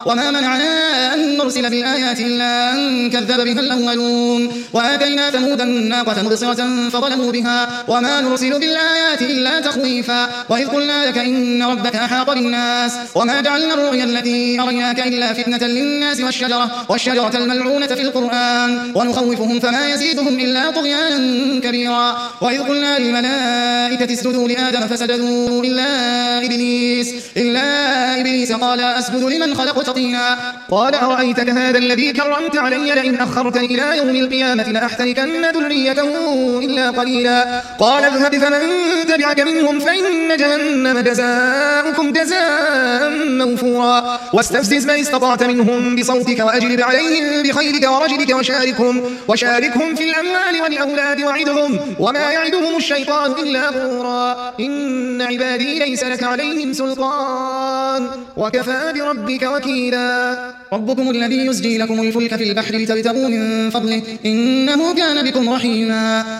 وما منعنا أن نرسل بالآيات إلا أن كذب بها الأولون وآتينا ثمود الناقة مبصرة فظلموا بها وما نرسل بالآيات إلا تخويفا وإذ قلنا لك إن ربك أحاط بالناس وما جعلنا الرؤيا التي أريناك إلا فتنة للناس والشجرة الملعونة في القرآن ونخوفهم فما يزيدهم إلا طغيانا كبيرا وإذ قلنا للملائكة اسجدوا لآدم فسجدوا إلا إبليس قال أسجد لمن خلقت طينا قال أرأيتك هذا الذي كرمت علي لئن أخرتني إلى يوم القيامة لأحتركن ذريته إلا قليلا قال اذهب فمن تبعك منهم فإن جهنم جزاؤكم جزاء موفورا واستفزز من استطعت منهم بصوتك وأجلب عليهم بخيلك ورجلك وشاركهم في الأموال والأولاد وعدهم وما يعدهم الشيطان إلا غرورا إن عبادي ليس لك عليهم سلطان وكفى بربك وكيلا ربكم الذي يزجي لكم الفلك في البحر لتبتغوا من فضله إنه كان بكم رحيما